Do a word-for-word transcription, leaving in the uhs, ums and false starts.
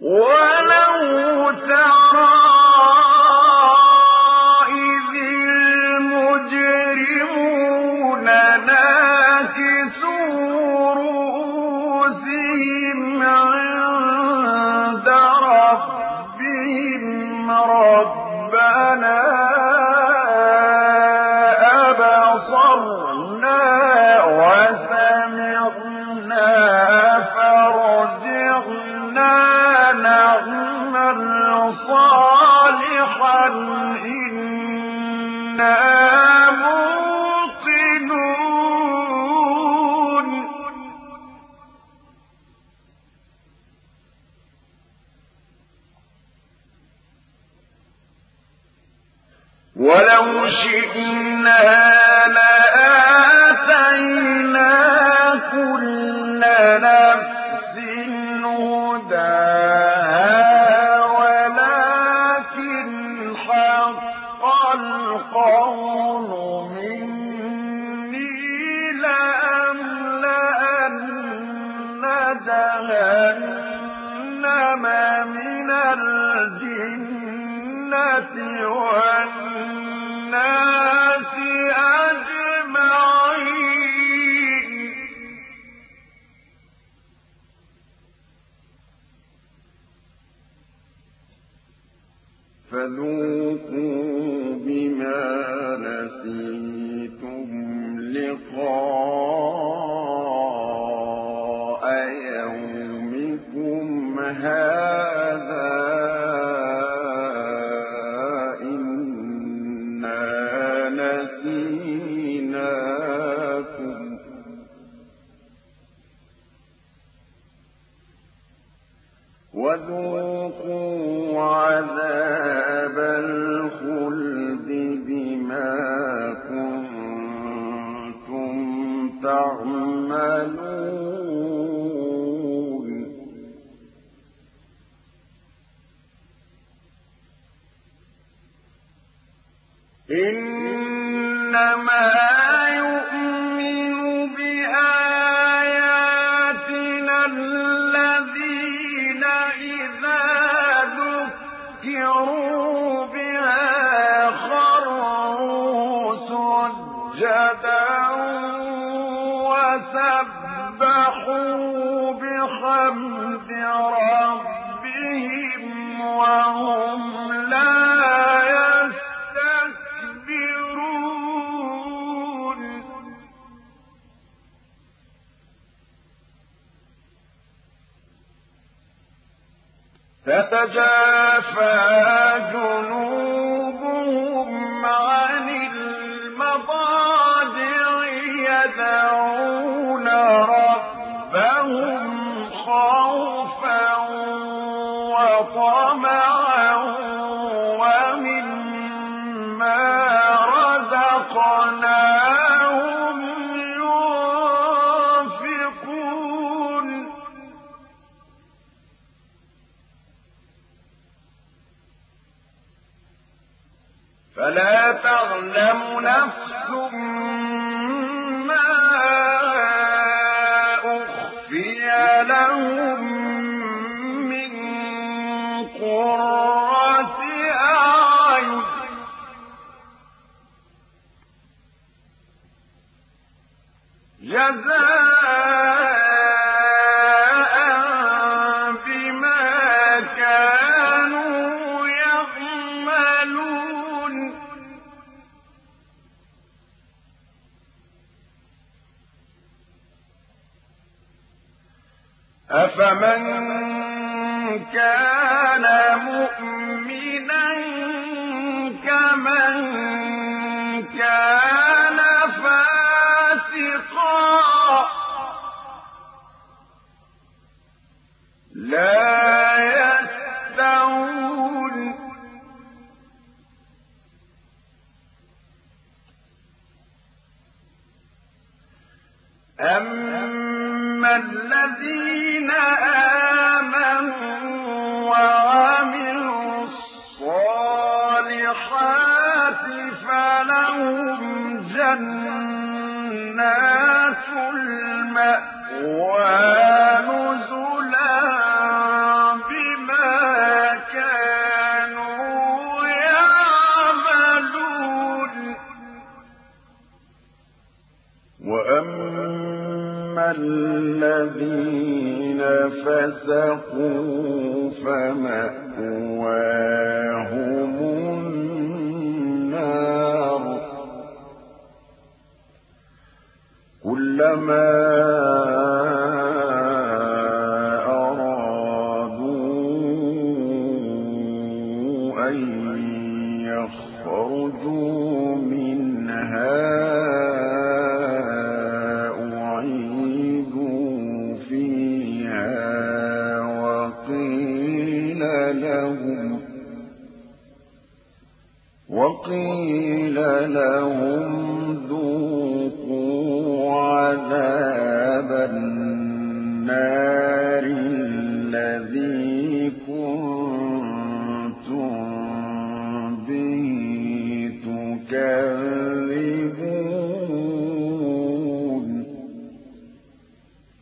ولو ترى إذ المجرمون ناكسوا رؤوسهم عند ربهم ربنا أبصرنا وسمعنا فارجعنا نعمل صالحا إنا موقنون. ولو شئنا لآتينا كل نفس هداها ولكن حق القول مني لأملأن جهنم من الجنة والناس أجمعين. فذوقوا بما نسيتم لقاء يومكم هذا إنا نسيناكم وذوقوا عذاب الخلد بما كنتم تعملون. إنما يؤمن بآياتنا الذين إذا ذكروا بها خروا سجدا وسبحوا بحمد ربهم وهم لا يستكبرون. تتجافى جنوبهم عن المضاجع يدعون ربهم خوفا وطمعا ومما رزقناهم ينفقون. فلا تعلم نفس ما أخفي لهم من قرة أعين جزاء بما كانوا يعملون. أفمن كان مؤمنا كمن كان فاسقا لا يستوون. أما الذين آمنوا وعملوا الصالحات فلهم جنات المأوى نزلا فسقوا فمأواهم النار كلما أرادوا أن يخرجوا منها أعيدوا فيها وقيل لهم وقيل لهم ذوقوا عذاب النار الذي كنتم به تكذبون